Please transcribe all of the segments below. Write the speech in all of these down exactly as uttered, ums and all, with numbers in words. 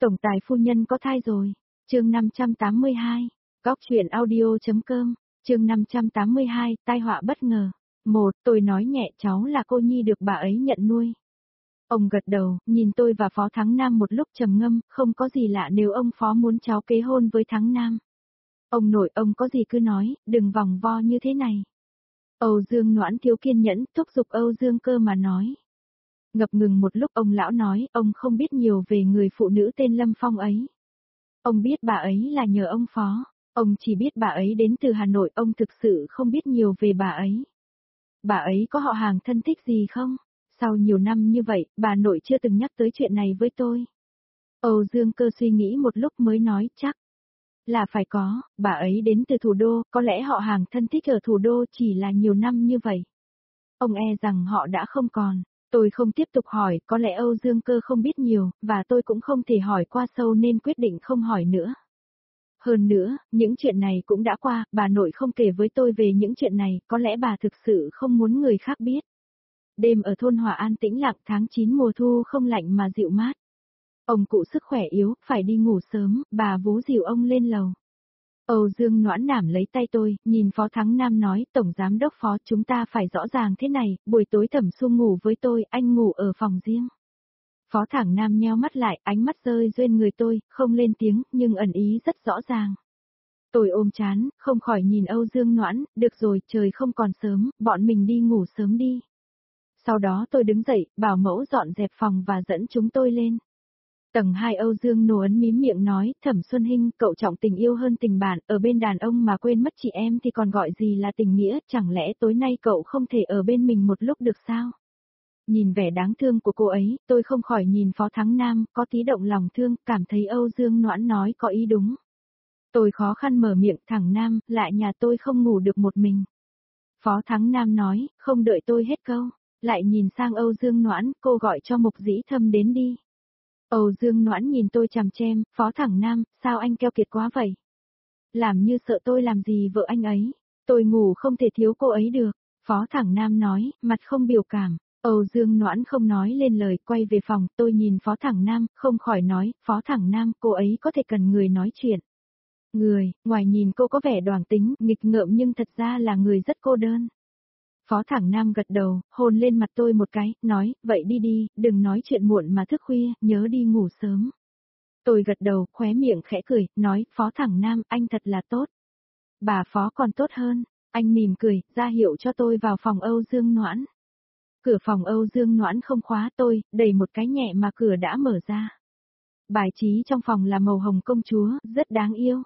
Tổng tài phu nhân có thai rồi. Chương năm trăm tám mươi hai. Góc truyện audio.com. Chương năm trăm tám mươi hai, tai họa bất ngờ. Một, tôi nói nhẹ cháu là cô nhi được bà ấy nhận nuôi. Ông gật đầu, nhìn tôi và Phó Thắng Nam một lúc trầm ngâm, không có gì lạ nếu ông Phó muốn cháu kế hôn với Thắng Nam. Ông nội ông có gì cứ nói, đừng vòng vo như thế này. Âu Dương Noãn thiếu kiên nhẫn, thúc giục Âu Dương Cơ mà nói. Ngập ngừng một lúc ông lão nói, ông không biết nhiều về người phụ nữ tên Lâm Phong ấy. Ông biết bà ấy là nhờ ông Phó, ông chỉ biết bà ấy đến từ Hà Nội, ông thực sự không biết nhiều về bà ấy. Bà ấy có họ hàng thân thích gì không? Sau nhiều năm như vậy, bà nội chưa từng nhắc tới chuyện này với tôi. Âu Dương Cơ suy nghĩ một lúc mới nói chắc là phải có, bà ấy đến từ thủ đô, có lẽ họ hàng thân thích ở thủ đô chỉ là nhiều năm như vậy. Ông e rằng họ đã không còn. Tôi không tiếp tục hỏi, có lẽ Âu Dương Cơ không biết nhiều, và tôi cũng không thể hỏi qua sâu nên quyết định không hỏi nữa. Hơn nữa, những chuyện này cũng đã qua, bà nội không kể với tôi về những chuyện này, có lẽ bà thực sự không muốn người khác biết. Đêm ở thôn Hòa An tĩnh lặng, tháng chín mùa thu không lạnh mà dịu mát. Ông cụ sức khỏe yếu, phải đi ngủ sớm, bà vú dìu ông lên lầu. Âu Dương Noãn nảm lấy tay tôi, nhìn Phó Thắng Nam nói, Tổng Giám Đốc Phó, chúng ta phải rõ ràng thế này, buổi tối Thẩm Xu ngủ với tôi, anh ngủ ở phòng riêng. Phó Thắng Nam nheo mắt lại, ánh mắt rơi duyên người tôi, không lên tiếng, nhưng ẩn ý rất rõ ràng. Tôi ôm chán, không khỏi nhìn Âu Dương Noãn, được rồi, trời không còn sớm, bọn mình đi ngủ sớm đi. Sau đó tôi đứng dậy, bảo mẫu dọn dẹp phòng và dẫn chúng tôi lên. Tầng hai Âu Dương Nô ấn mím miệng nói, Thẩm Xuân Hinh, cậu trọng tình yêu hơn tình bạn, ở bên đàn ông mà quên mất chị em thì còn gọi gì là tình nghĩa, chẳng lẽ tối nay cậu không thể ở bên mình một lúc được sao? Nhìn vẻ đáng thương của cô ấy, tôi không khỏi nhìn Phó Thắng Nam, có tí động lòng thương, cảm thấy Âu Dương Noãn nói có ý đúng. Tôi khó khăn mở miệng, thằng Nam, lại nhà tôi không ngủ được một mình. Phó Thắng Nam nói, không đợi tôi hết câu, lại nhìn sang Âu Dương Noãn, cô gọi cho Mục Dĩ Thâm đến đi. Âu Dương Noãn nhìn tôi chằm chém, Phó Thắng Nam, sao anh keo kiệt quá vậy? Làm như sợ tôi làm gì vợ anh ấy, tôi ngủ không thể thiếu cô ấy được. Phó Thắng Nam nói, mặt không biểu cảm. Âu Dương Noãn không nói lên lời, quay về phòng, tôi nhìn Phó Thắng Nam, không khỏi nói, Phó Thắng Nam, cô ấy có thể cần người nói chuyện. Người, ngoài nhìn cô có vẻ đoản tính, nghịch ngợm nhưng thật ra là người rất cô đơn. Phó Thắng Nam gật đầu, hôn lên mặt tôi một cái, nói, vậy đi đi, đừng nói chuyện muộn mà thức khuya, nhớ đi ngủ sớm. Tôi gật đầu, khóe miệng khẽ cười, nói, Phó Thắng Nam, anh thật là tốt. Bà Phó còn tốt hơn, anh mỉm cười, ra hiệu cho tôi vào phòng Âu Dương Noãn. Cửa phòng Âu Dương Noãn không khóa tôi, đẩy một cái nhẹ mà cửa đã mở ra. Bài trí trong phòng là màu hồng công chúa, rất đáng yêu.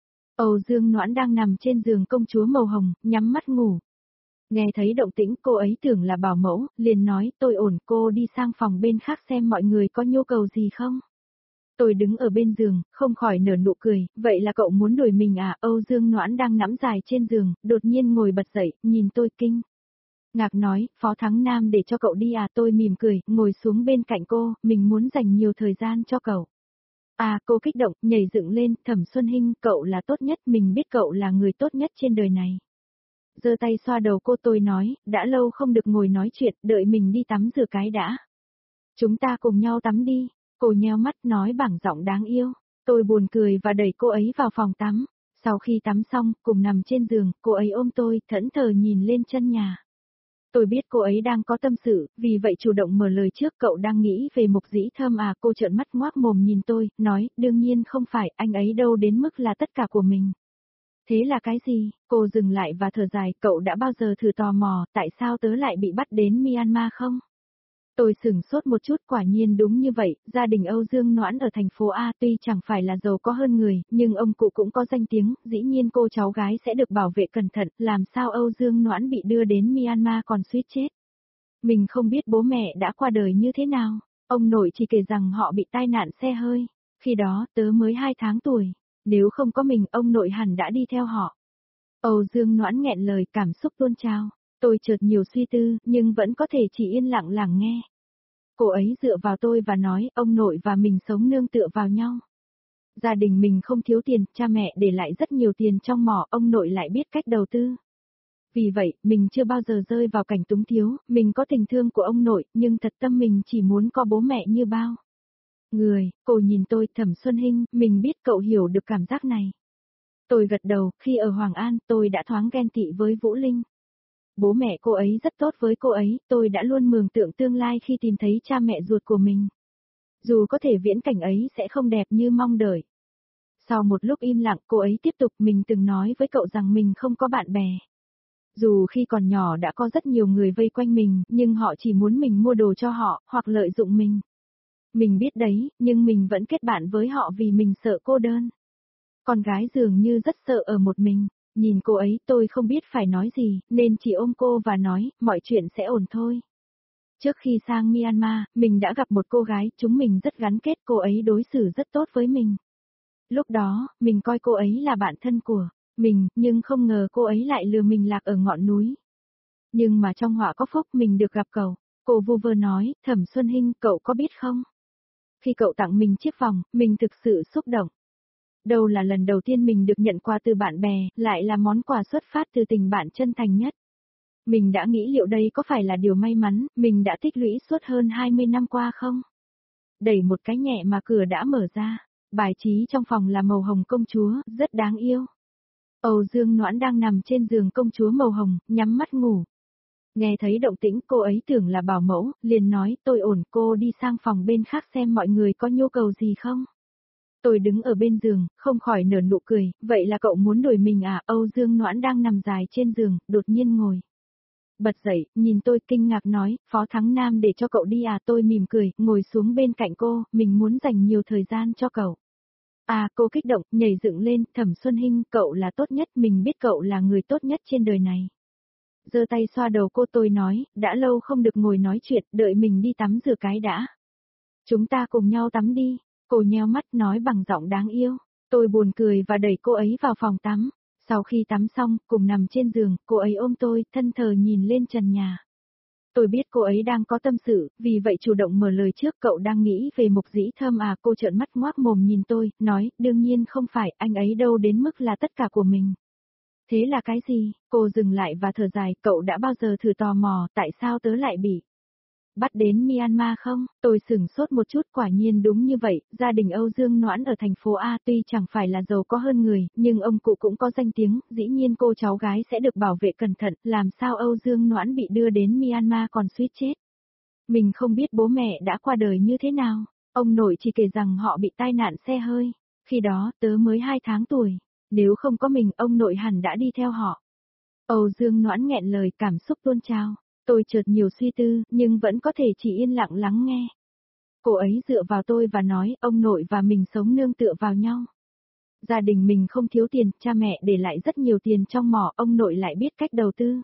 Âu Dương Noãn đang nằm trên giường công chúa màu hồng, nhắm mắt ngủ. Nghe thấy động tĩnh cô ấy tưởng là bảo mẫu, liền nói tôi ổn, cô đi sang phòng bên khác xem mọi người có nhu cầu gì không. Tôi đứng ở bên giường, không khỏi nở nụ cười, vậy là cậu muốn đuổi mình à? Âu Dương Noãn đang nắm dài trên giường, đột nhiên ngồi bật dậy, nhìn tôi kinh. Ngạc nói, Phó Thắng Nam để cho cậu đi à? Tôi mỉm cười, ngồi xuống bên cạnh cô, mình muốn dành nhiều thời gian cho cậu. À, cô kích động, nhảy dựng lên, Thẩm Xuân Hinh, cậu là tốt nhất, mình biết cậu là người tốt nhất trên đời này. Giơ tay xoa đầu cô, tôi nói, đã lâu không được ngồi nói chuyện, đợi mình đi tắm rửa cái đã. Chúng ta cùng nhau tắm đi, cô nheo mắt nói bằng giọng đáng yêu. Tôi buồn cười và đẩy cô ấy vào phòng tắm. Sau khi tắm xong, cùng nằm trên giường, cô ấy ôm tôi, thẫn thờ nhìn lên chân nhà. Tôi biết cô ấy đang có tâm sự, vì vậy chủ động mở lời trước, cậu đang nghĩ về Mục Dĩ Thâm à? Cô trợn mắt ngoác mồm nhìn tôi, nói, đương nhiên không phải, anh ấy đâu đến mức là tất cả của mình. Thế là cái gì? Cô dừng lại và thở dài, cậu đã bao giờ thử tò mò, tại sao tớ lại bị bắt đến Myanmar không? Tôi sửng sốt một chút, quả nhiên đúng như vậy, gia đình Âu Dương Noãn ở thành phố A tuy chẳng phải là giàu có hơn người, nhưng ông cụ cũng có danh tiếng, dĩ nhiên cô cháu gái sẽ được bảo vệ cẩn thận, làm sao Âu Dương Noãn bị đưa đến Myanmar còn suýt chết. Mình không biết bố mẹ đã qua đời như thế nào, ông nội chỉ kể rằng họ bị tai nạn xe hơi, khi đó tớ mới hai tháng tuổi, nếu không có mình ông nội hẳn đã đi theo họ. Âu Dương Noãn nghẹn lời, cảm xúc tuôn trào. Tôi chợt nhiều suy tư, nhưng vẫn có thể chỉ yên lặng lắng nghe. Cô ấy dựa vào tôi và nói, ông nội và mình sống nương tựa vào nhau. Gia đình mình không thiếu tiền, cha mẹ để lại rất nhiều tiền trong mỏ, ông nội lại biết cách đầu tư. Vì vậy, mình chưa bao giờ rơi vào cảnh túng thiếu, mình có tình thương của ông nội, nhưng thật tâm mình chỉ muốn có bố mẹ như bao. Người, cô nhìn tôi, Thẩm Xuân Hinh, mình biết cậu hiểu được cảm giác này. Tôi gật đầu, khi ở Hoàng An, tôi đã thoáng ghen tị với Vũ Linh. Bố mẹ cô ấy rất tốt với cô ấy, tôi đã luôn mường tượng tương lai khi tìm thấy cha mẹ ruột của mình. Dù có thể viễn cảnh ấy sẽ không đẹp như mong đợi. Sau một lúc im lặng, cô ấy tiếp tục, mình từng nói với cậu rằng mình không có bạn bè. Dù khi còn nhỏ đã có rất nhiều người vây quanh mình, nhưng họ chỉ muốn mình mua đồ cho họ, hoặc lợi dụng mình. Mình biết đấy, nhưng mình vẫn kết bạn với họ vì mình sợ cô đơn. Con gái dường như rất sợ ở một mình. Nhìn cô ấy, tôi không biết phải nói gì, nên chỉ ôm cô và nói, mọi chuyện sẽ ổn thôi. Trước khi sang Myanmar, mình đã gặp một cô gái, chúng mình rất gắn kết, cô ấy đối xử rất tốt với mình. Lúc đó, mình coi cô ấy là bạn thân của mình, nhưng không ngờ cô ấy lại lừa mình lạc ở ngọn núi. Nhưng mà trong họa có phúc mình được gặp cậu. Cô vu vơ nói, Thẩm Xuân Hinh, cậu có biết không? Khi cậu tặng mình chiếc vòng, mình thực sự xúc động. Đâu là lần đầu tiên mình được nhận quà từ bạn bè, lại là món quà xuất phát từ tình bạn chân thành nhất. Mình đã nghĩ liệu đây có phải là điều may mắn, mình đã tích lũy suốt hơn hai mươi năm qua không? Đẩy một cái nhẹ mà cửa đã mở ra. Bài trí trong phòng là màu hồng công chúa, rất đáng yêu. Âu Dương Noãn đang nằm trên giường công chúa màu hồng, nhắm mắt ngủ. Nghe thấy động tĩnh, cô ấy tưởng là bảo mẫu, liền nói, tôi ổn, cô đi sang phòng bên khác xem mọi người có nhu cầu gì không. Tôi đứng ở bên giường, không khỏi nở nụ cười, vậy là cậu muốn đuổi mình à? Âu Dương Noãn đang nằm dài trên giường, đột nhiên ngồi. Bật dậy, nhìn tôi kinh ngạc nói, Phó Thắng Nam để cho cậu đi à? Tôi mỉm cười, ngồi xuống bên cạnh cô, mình muốn dành nhiều thời gian cho cậu. À, cô kích động, nhảy dựng lên, Thẩm Xuân Hinh, cậu là tốt nhất, mình biết cậu là người tốt nhất trên đời này. Giơ tay xoa đầu cô, tôi nói, đã lâu không được ngồi nói chuyện, đợi mình đi tắm rửa cái đã. Chúng ta cùng nhau tắm đi. Cô nheo mắt nói bằng giọng đáng yêu. Tôi buồn cười và đẩy cô ấy vào phòng tắm. Sau khi tắm xong, cùng nằm trên giường, cô ấy ôm tôi, thân thờ nhìn lên trần nhà. Tôi biết cô ấy đang có tâm sự, vì vậy chủ động mở lời trước, cậu đang nghĩ về Mục Dĩ Thơm à? Cô trợn mắt ngoác mồm nhìn tôi, nói, đương nhiên không phải, anh ấy đâu đến mức là tất cả của mình. Thế là cái gì? Cô dừng lại và thở dài, cậu đã bao giờ thử tò mò, tại sao tớ lại bị bắt đến Myanmar không? Tôi sửng sốt một chút, quả nhiên đúng như vậy, gia đình Âu Dương Noãn ở thành phố A tuy chẳng phải là giàu có hơn người, nhưng ông cụ cũng có danh tiếng, dĩ nhiên cô cháu gái sẽ được bảo vệ cẩn thận, làm sao Âu Dương Noãn bị đưa đến Myanmar còn suýt chết. Mình không biết bố mẹ đã qua đời như thế nào, ông nội chỉ kể rằng họ bị tai nạn xe hơi, khi đó tớ mới hai tháng tuổi, nếu không có mình ông nội hẳn đã đi theo họ. Âu Dương Noãn nghẹn lời, cảm xúc tuôn trào. Tôi chợt nhiều suy tư, nhưng vẫn có thể chỉ yên lặng lắng nghe. Cô ấy dựa vào tôi và nói, ông nội và mình sống nương tựa vào nhau. Gia đình mình không thiếu tiền, cha mẹ để lại rất nhiều tiền trong mỏ, ông nội lại biết cách đầu tư.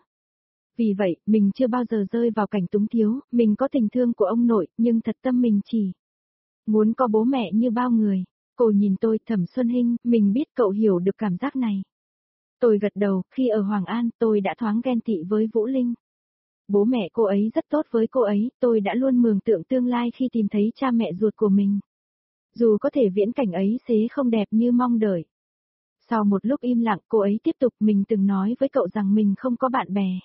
Vì vậy, mình chưa bao giờ rơi vào cảnh túng thiếu, mình có tình thương của ông nội, nhưng thật tâm mình chỉ muốn có bố mẹ như bao người. Cô nhìn tôi, Thẩm Xuân Hinh, mình biết cậu hiểu được cảm giác này. Tôi gật đầu, khi ở Hoàng An, tôi đã thoáng ghen tị với Vũ Linh. Bố mẹ cô ấy rất tốt với cô ấy, tôi đã luôn mường tượng tương lai khi tìm thấy cha mẹ ruột của mình. Dù có thể viễn cảnh ấy sẽ không đẹp như mong đợi. Sau một lúc im lặng, cô ấy tiếp tục, mình từng nói với cậu rằng mình không có bạn bè.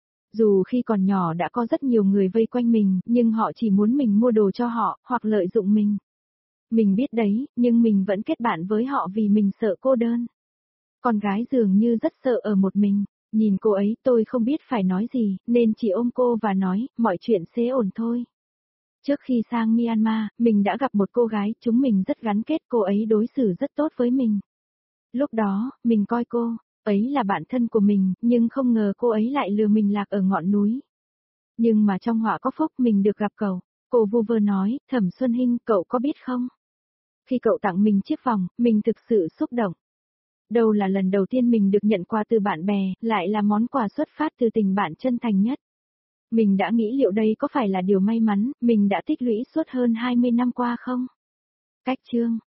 Dù khi còn nhỏ đã có rất nhiều người vây quanh mình, nhưng họ chỉ muốn mình mua đồ cho họ, hoặc lợi dụng mình. Mình biết đấy, nhưng mình vẫn kết bạn với họ vì mình sợ cô đơn. Con gái dường như rất sợ ở một mình. Nhìn cô ấy, tôi không biết phải nói gì, nên chỉ ôm cô và nói, mọi chuyện sẽ ổn thôi. Trước khi sang Myanmar, mình đã gặp một cô gái, chúng mình rất gắn kết, cô ấy đối xử rất tốt với mình. Lúc đó, mình coi cô ấy là bạn thân của mình, nhưng không ngờ cô ấy lại lừa mình lạc ở ngọn núi. Nhưng mà trong họa có phúc mình được gặp cậu. Cô vu vơ nói, Thẩm Xuân Hinh, cậu có biết không? Khi cậu tặng mình chiếc vòng, mình thực sự xúc động. Đâu là lần đầu tiên mình được nhận quà từ bạn bè, lại là món quà xuất phát từ tình bạn chân thành nhất. Mình đã nghĩ liệu đây có phải là điều may mắn, mình đã tích lũy suốt hơn hai mươi năm qua không? Cách chương